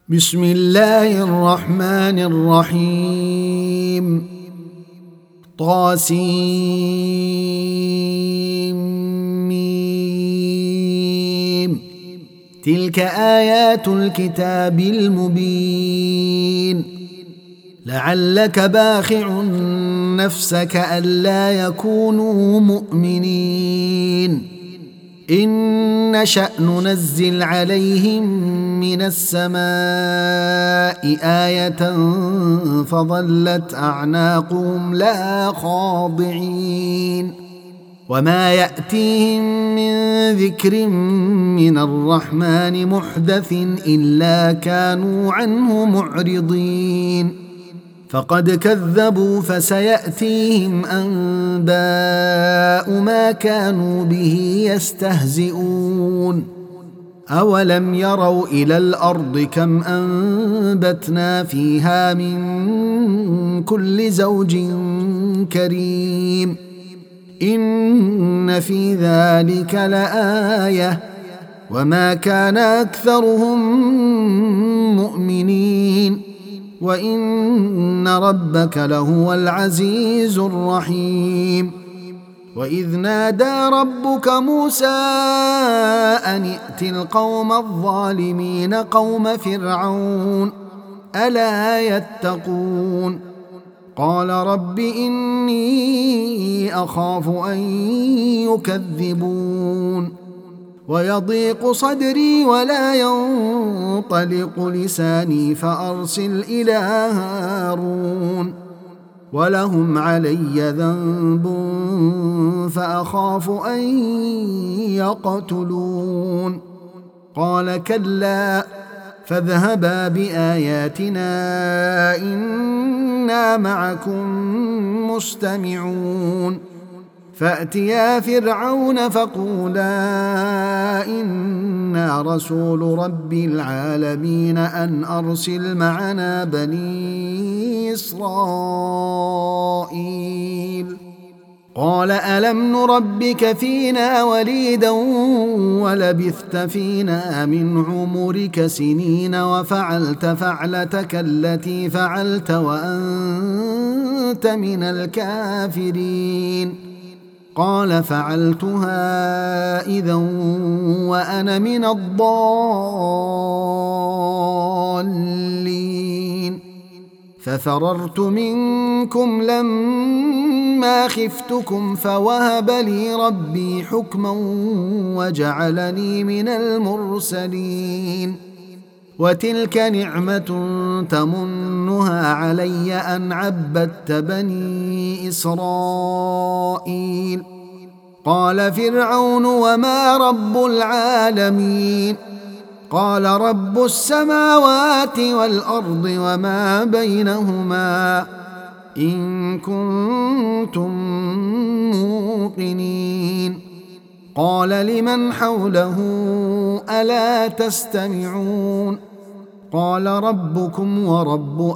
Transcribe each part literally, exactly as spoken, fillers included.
بسم الله الرحمن الرحيم. طاسيم. تلك آيات الكتاب المبين. لعلك باخع نفسك ألا يكونوا مؤمنين إن نشأ ننزل عليهم من السماء آية فظلت أعناقهم لها خاضعين وما يأتيهم من ذكر من الرحمن محدث إلا كانوا عنه معرضين فقد كذبوا فسيأتيهم أنباء ما كانوا به يستهزئون أولم يروا إلى الأرض كم أنبتنا فيها من كل زوج كريم إن في ذلك لآية وما كان أكثرهم مؤمنين وإن ربك لهو العزيز الرحيم. وإذ نادى ربك موسى أن ائت القوم الظالمين قوم فرعون ألا يتقون قال رب إني أخاف أن يكذبون ويضيق صدري ولا ينطلق لساني فأرسل إلى هارون ولهم علي ذنب فأخاف أن يقتلون قال كلا فاذهبا بآياتنا إنا معكم مستمعون فأتيا فرعون فقولا إنا رسول رب العالمين أن أرسل معنا بني إسرائيل قال ألم نربك فينا وليدا ولبثت فينا من عمرك سنين وفعلت فعلتك التي فعلت وأنت من الكافرين قال فعلتها إذا وأنا من الضالين ففررت منكم لما خفتكم فوهب لي ربي حكما وجعلني من المرسلين وتلك نعمة تمنها علي أن عبدت بني إسرائيل قال فرعون وما رب العالمين قال رب السماوات والأرض وما بينهما إن كنتم موقنين قال لمن حوله ألا تستمعون قال ربكم ورب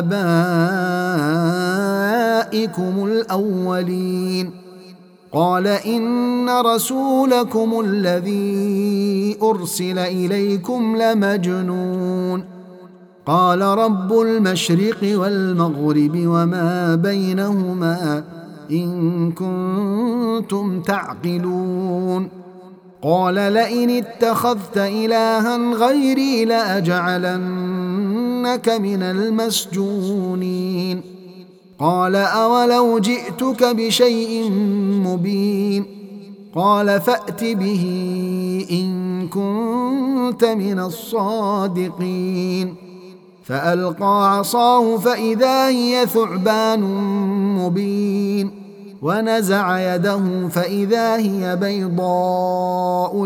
آبائكم الأولين قال إن رسولكم الذي أرسل إليكم لمجنون قال رب المشرق والمغرب وما بينهما إن كنتم تعقلون قال لئن اتخذت إلها غيري لأجعلنك من المسجونين قال أولو جئتك بشيء مبين قال فأت به إن كنت من الصادقين فألقى عصاه فإذا هي ثعبان مبين ونزع يده فإذا هي بيضاء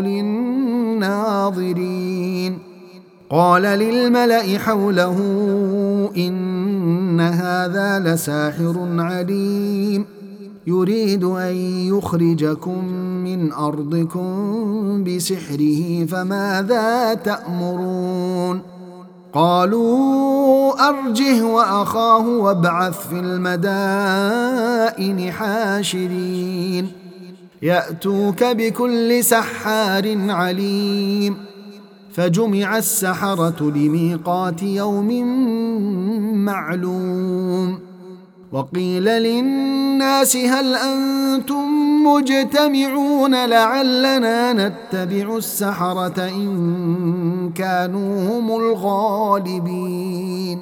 للناظرين قال للملأ حوله إن هذا لساحر عليم يريد أن يخرجكم من أرضكم بسحره فماذا تأمرون قالوا أرجه وأخاه وابعث في المدائن حاشرين يأتوك بكل سحار عليم فجمع السحرة لميقات يوم معلوم وقيل للناس هل أنتم مجتمعون لعلنا نتبع السحرة إن كانوا هم الغالبين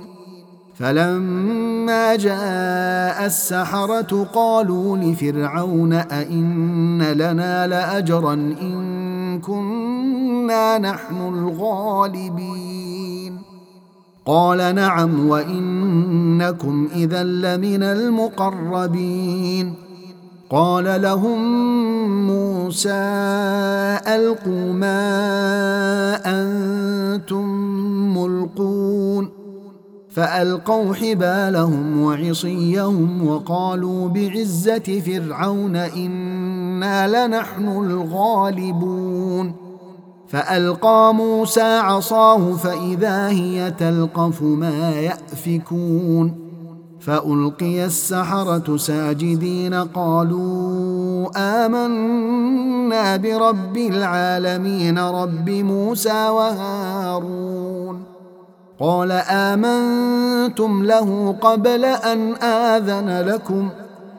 فلما جاء السحرة قالوا لفرعون أئن لنا لأجرا إن كنا نحن الغالبين قال نعم وإنكم إذا لمن المقربين قال لهم موسى ألقوا ما أنتم ملقون فألقوا حبالهم وعصيهم وقالوا بعزة فرعون إنا لنحن الغالبون فألقى موسى عصاه فإذا هي تلقف ما يأفكون فألقي السحرة ساجدين قالوا آمنا برب العالمين رب موسى وهارون قال آمنتم له قبل أن آذن لكم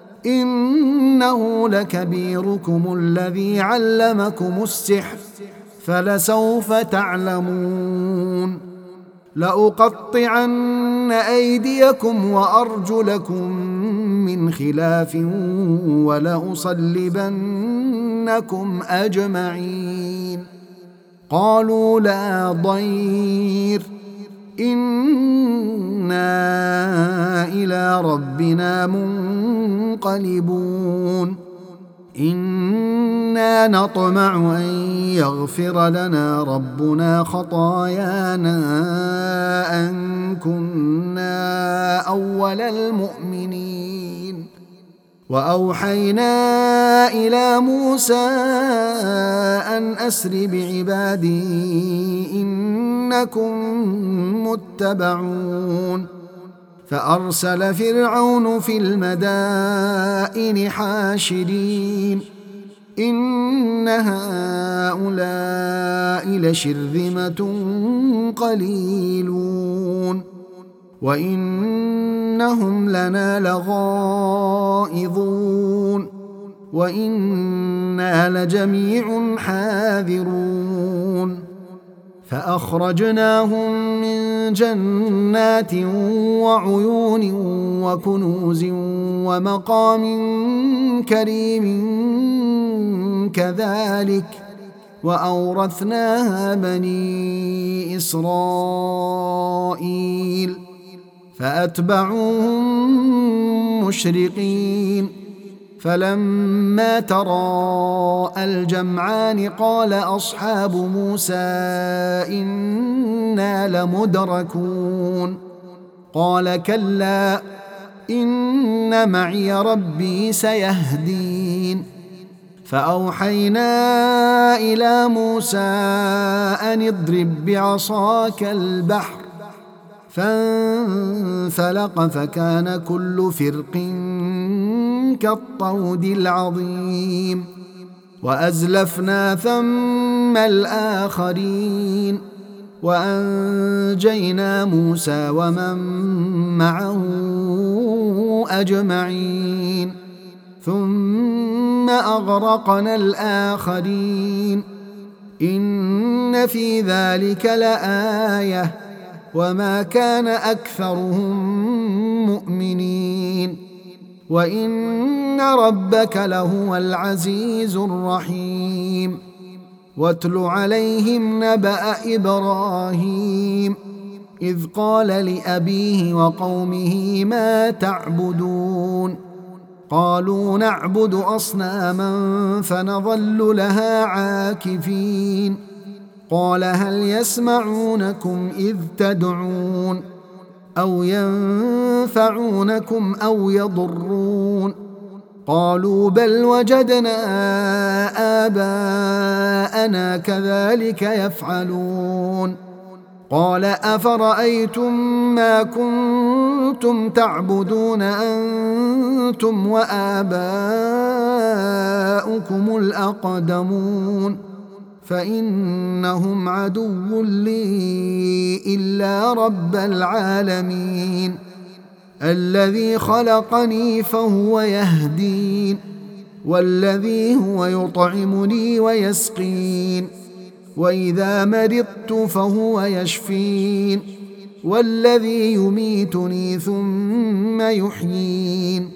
إنه لكبيركم الذي علمكم السحر فلسوف تعلمون لأقطعن أيديكم وأرجلكم من خلاف ولأصلبنكم أجمعين قالوا لا ضير إنا إلى ربنا منقلبون إنا نطمع أن يغفر لنا ربنا خطايانا أن كنا أول المؤمنين وأوحينا إلى موسى أن أسر بعبادي إنكم متبعون فأرسل فرعون في المدائن حاشرين إن هؤلاء لشرذمة قليلون وإنهم لنا لغائظون وإنا لجميع حاذرون فأخرجناهم من جنات وعيون وكنوز ومقام كريم كذلك وأورثناها بني إسرائيل فأتبعوهم مشرقين فلما تراءى الجمعان قال أصحاب موسى إنا لمدركون قال كلا إن معي ربي سيهدين فأوحينا إلى موسى أن اضرب بعصاك البحر فانفلق فكان كل فرق كالطود العظيم وأزلفنا ثم الآخرين وأنجينا موسى ومن معه أجمعين ثم أغرقنا الآخرين إن في ذلك لآية وما كان أكثرهم مؤمنين وإن ربك لهو العزيز الرحيم واتل عليهم نبأ إبراهيم إذ قال لأبيه وقومه ما تعبدون قالوا نعبد أصناما فنظل لها عاكفين قال هل يسمعونكم إذ تدعون أو ينفعونكم أو يضرون قالوا بل وجدنا آباءنا كذلك يفعلون قال أفرأيتم ما كنتم تعبدون أنتم وآباؤكم الأقدمون فإنهم عدو لي إلا رب العالمين الذي خلقني فهو يهدين والذي هو يطعمني ويسقين وإذا مرضت فهو يشفين والذي يميتني ثم يحيين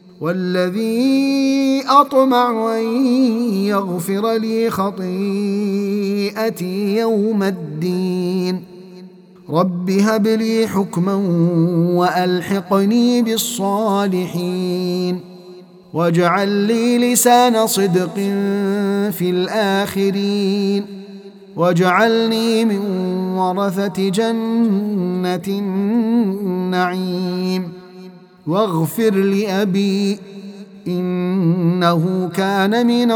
والذي أطمع أن يغفر لي خطيئتي يوم الدين رب هب لي حكما وألحقني بالصالحين واجعل لي لسان صدق في الآخرين واجعلني من ورثة جنة النعيم واغفر لأبي إنه كان من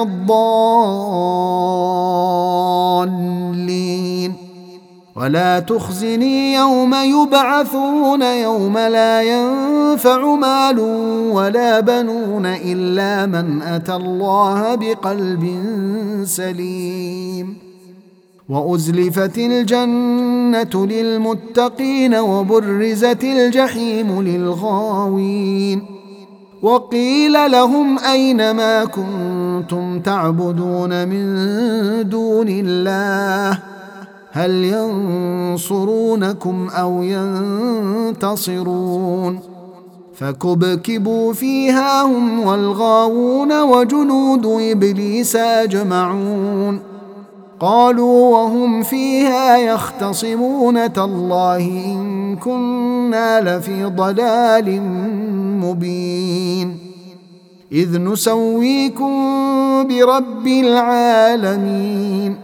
الضالين ولا تخزني يوم يبعثون يوم لا ينفع مال ولا بنون إلا من أتى الله بقلب سليم وأزلفت الجنة للمتقين وبرزت الجحيم للغاوين وقيل لهم أين ما كنتم تعبدون من دون الله هل ينصرونكم أو ينتصرون فكبكبوا فيها هم والغاوون وجنود إبليس أجمعون قالوا وهم فيها يختصمون تالله إن كنا لفي ضلال مبين إذ نسويكم برب العالمين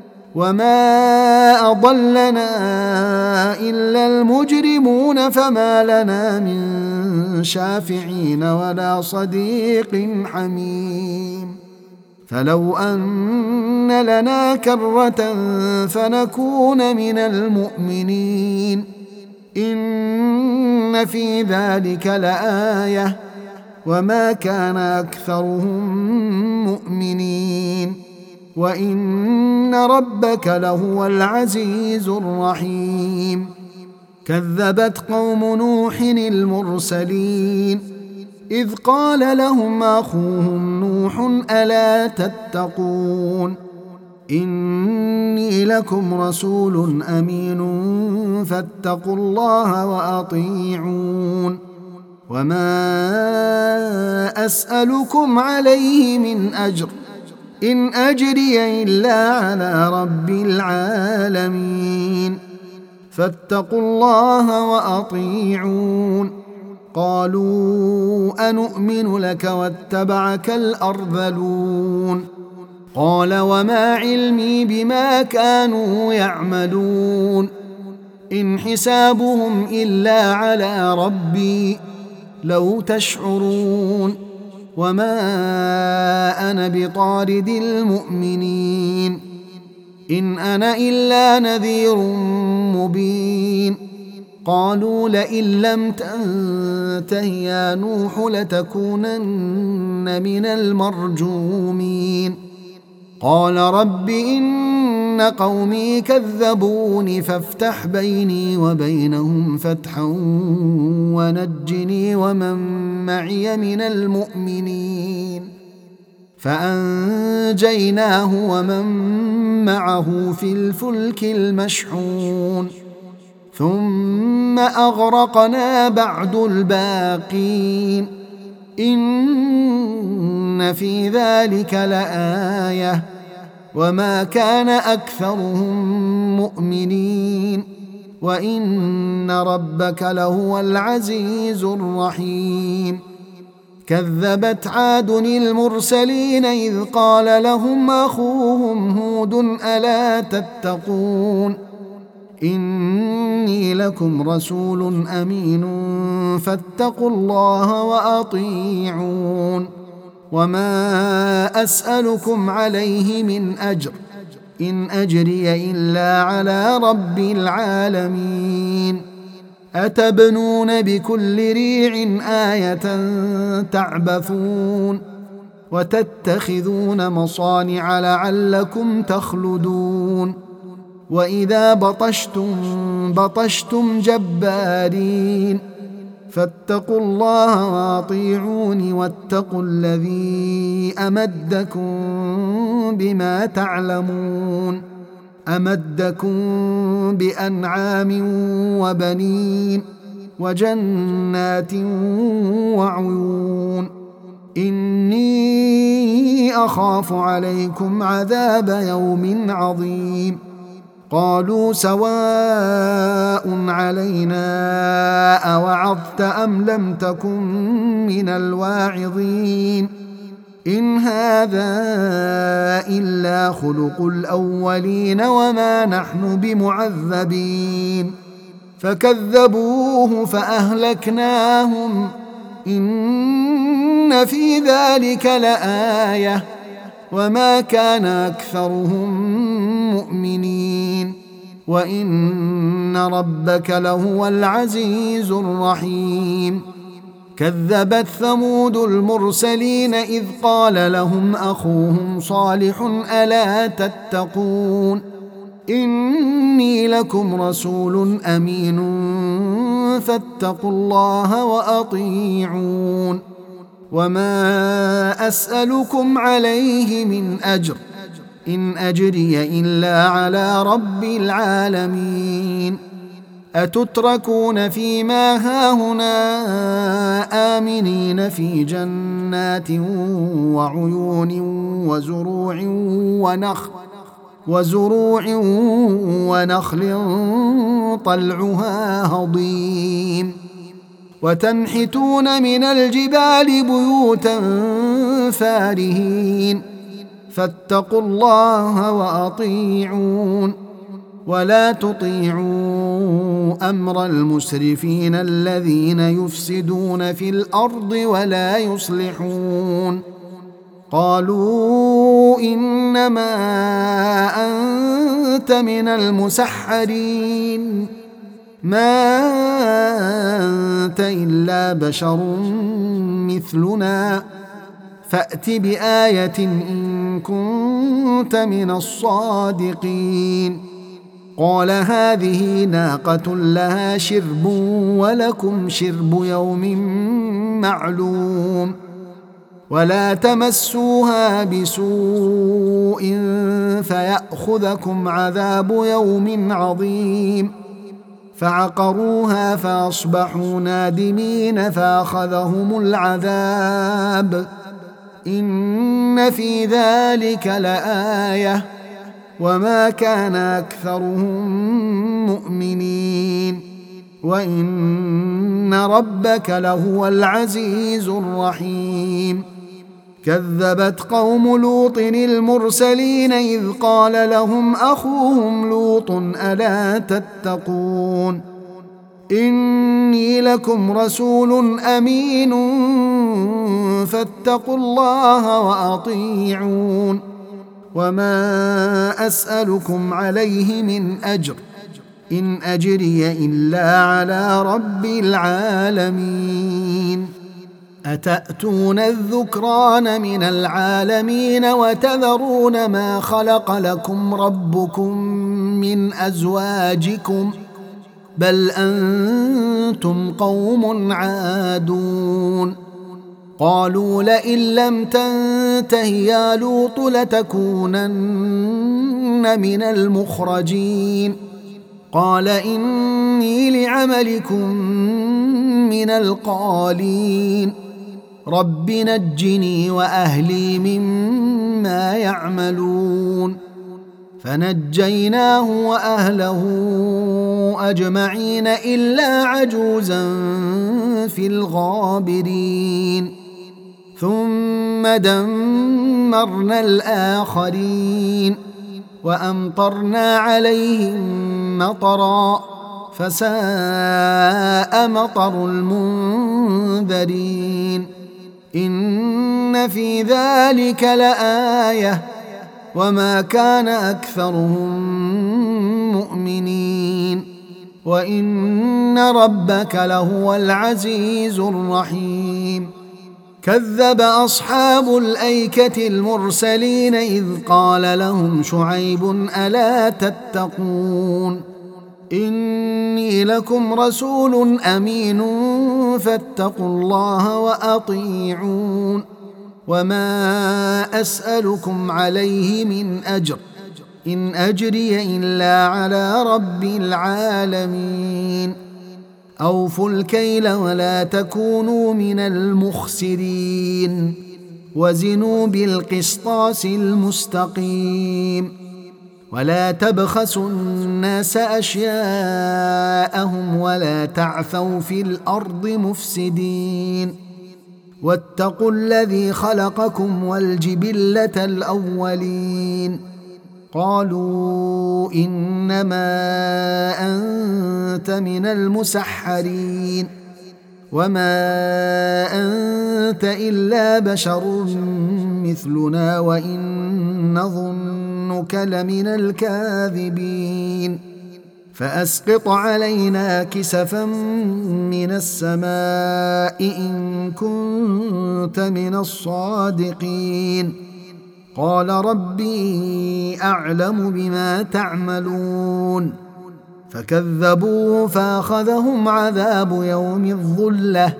وما أضلنا إلا المجرمون فما لنا من شافعين ولا صديق حميم فلو أن لنا كرة فنكون من المؤمنين إن في ذلك لآية وما كان أكثرهم مؤمنين وإن ربك لهو العزيز الرحيم كذبت قوم نوح المرسلين إذ قال لهم أخوهم نوح ألا تتقون إني لكم رسول أمين فاتقوا الله وأطيعون وما أسألكم عليه من أجر إن أجري إلا على رب العالمين فاتقوا الله وأطيعون قالوا أنؤمن لك واتبعك الأرذلون قال وما علمي بما كانوا يعملون إن حسابهم إلا على ربي لو تشعرون وما أنا بطارد المؤمنين إن أنا إلا نذير مبين قالوا لئن لم تنته يا نوح لتكونن من المرجومين قال رب إن قومي كذبون فافتح بيني وبينهم فتحا ونجني ومن معي من المؤمنين فأنجيناه ومن معه في الفلك المشحون ثم أغرقنا بعد الباقين إن في ذلك لآية وما كان أكثرهم مؤمنين وإن ربك لهو العزيز الرحيم كذبت عاد المرسلين إذ قال لهم أخوهم هود ألا تتقون إني لكم رسول أمين فاتقوا الله وأطيعون وما أسألكم عليه من أجر إن أجري إلا على رب العالمين أتبنون بكل ريع آية تعبثون وتتخذون مصانع لعلكم تخلدون وإذا بطشتم بطشتم جبارين فاتقوا الله وأطيعون واتقوا الذي أمدكم بما تعلمون أمدكم بأنعام وبنين وجنات وعيون إني أخاف عليكم عذاب يوم عظيم قالوا سواء علينا أوعظت أم لم تكن من الواعظين إن هذا إلا خلق الأولين وما نحن بمعذبين فكذبوه فأهلكناهم إن في ذلك لآية وما كان أكثرهم مؤمنين وإن ربك لهو العزيز الرحيم كذبت ثمود المرسلين إذ قال لهم أخوهم صالح ألا تتقون إني لكم رسول أمين فاتقوا الله وأطيعون وما أسألكم عليه من أجر إن أجري إلا على رب العالمين أتتركون فيما هاهنا آمنين في جنات وعيون وزروع ونخل وزروع ونخل طلعها هضيم وتنحتون من الجبال بيوتا فارهين فاتقوا الله وأطيعون ولا تطيعوا أمر المسرفين الذين يفسدون في الأرض ولا يصلحون قالوا إنما أنت من المسحرين ما أنت إلا بشر مثلنا فأت بآية إن كنت من الصادقين قال هذه ناقة لها شرب ولكم شرب يوم معلوم ولا تمسوها بسوء فيأخذكم عذاب يوم عظيم فعقروها فأصبحوا نادمين فأخذهم العذاب إن في ذلك لآية وما كان أكثرهم مؤمنين وإن ربك لهو العزيز الرحيم كذبت قوم لوط المرسلين إذ قال لهم أخوهم لوط ألا تتقون إني لكم رسول أمين فاتقوا الله وأطيعون وما أسألكم عليه من أجر إن أجري إلا على رب العالمين أتأتون الذكران من العالمين وتذرون ما خلق لكم ربكم من أزواجكم بل أنتم قوم عادون قالوا لئن لم تنته يا لوط لتكونن من المخرجين قال إني لعملكم من القالين رب نجني وأهلي مما يعملون فنجيناه وأهله أجمعين إلا عجوزا في الغابرين ثم دمرنا الآخرين وأمطرنا عليهم مطرا فساء مطر المنذرين إن في ذلك لآية وما كان أكثرهم مؤمنين وإن ربك لهو العزيز الرحيم كذب أصحاب الأيكة المرسلين إذ قال لهم شعيب ألا تتقون إني لكم رسول أمين فاتقوا الله وأطيعون وما أسألكم عليه من أجر إن أجري إلا على رب العالمين أوفوا الكيل ولا تكونوا من المخسرين وزنوا بالقسطاس المستقيم ولا تبخسوا الناس أشياءهم ولا تعثوا في الأرض مفسدين واتقوا الذي خلقكم والجبلة الأولين قالوا إنما أنت من المسحرين وما أنت إلا بشر مثلنا وإن نظنك لمن الكاذبين فأسقط علينا كسفا من السماء إن كنت من الصادقين قال ربي أعلم بما تعملون فكذبوه فأخذهم عذاب يوم الظلة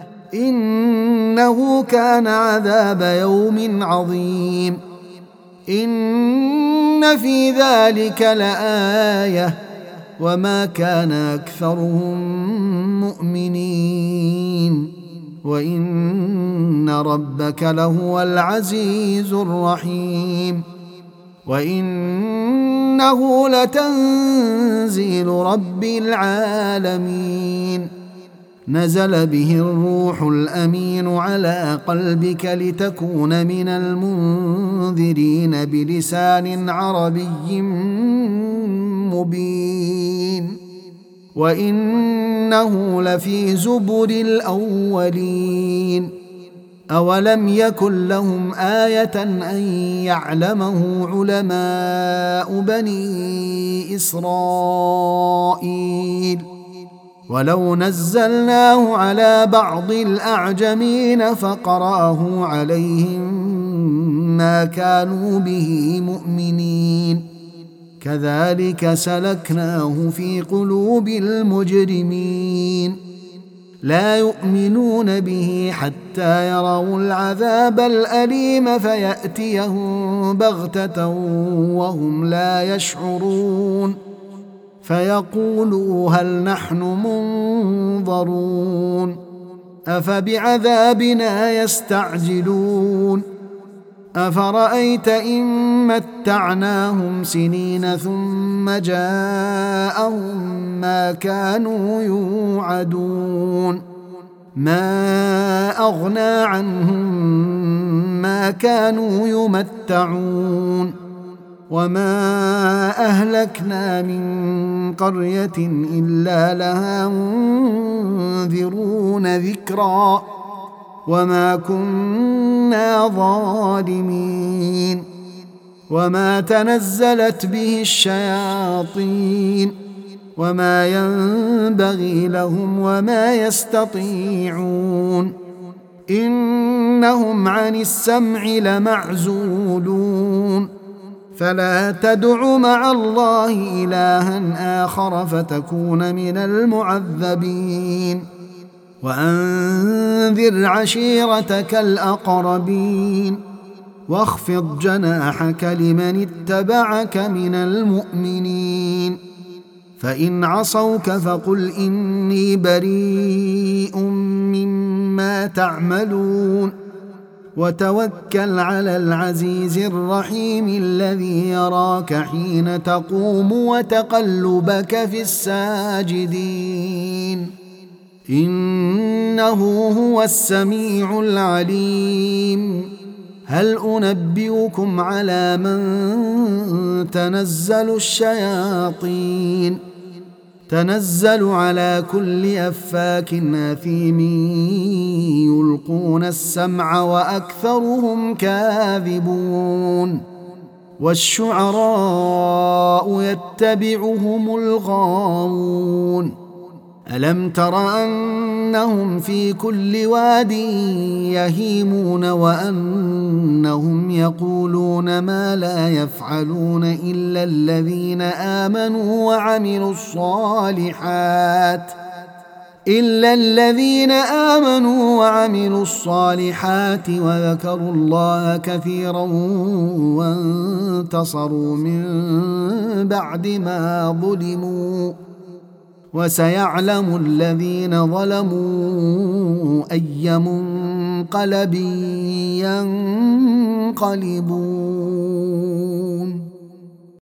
إنه كان عذاب يوم عظيم إن في ذلك لآية وما كان أكثرهم مؤمنين وإن ربك لهو العزيز الرحيم وإنه لتنزيل رب العالمين نزل به الروح الأمين على قلبك لتكون من المنذرين بلسان عربي مبين وإنه لفي زبر الأولين أولم يكن لهم آية أن يعلمه علماء بني إسرائيل ولو نزلناه على بعض الأعجمين فقرأه عليهم ما كانوا به مؤمنين كذلك سلكناه في قلوب المجرمين لا يؤمنون به حتى يروا العذاب الأليم فيأتيهم بغتة وهم لا يشعرون فيقولوا هل نحن منظرون أفبعذابنا يستعجلون أفرأيت إن متعناهم سنين ثم جاءهم ما كانوا يوعدون ما أغنى عنهم ما كانوا يمتعون وما أهلكنا من قرية إلا لها منذرون ذكرا وما كنا ظالمين وما تنزلت به الشياطين وما ينبغي لهم وما يستطيعون إنهم عن السمع لمعزولون فلا تدع مع الله إلها آخر فتكون من المعذبين وأنذر عشيرتك الأقربين واخفض جناحك لمن اتبعك من المؤمنين فإن عصوك فقل إني بريء مما تعملون وتوكل على العزيز الرحيم الذي يراك حين تقوم وتقلبك في الساجدين إنه هو السميع العليم هل أنبئكم على من تنزل الشياطين تنزل على كل أفاك أثيم يلقون السمع وأكثرهم كاذبون والشعراء يتبعهم الغاوون ألم تر أنهم في كل واد يهيمون وأنهم يقولون ما لا يفعلون إلا الذين آمنوا وعملوا الصالحات إلا الذين آمنوا وعملوا الصالحات وذكروا الله كثيرا وانتصروا من بعد ما ظلموا وسيعلم الذين ظلموا أي منقلب ينقلبون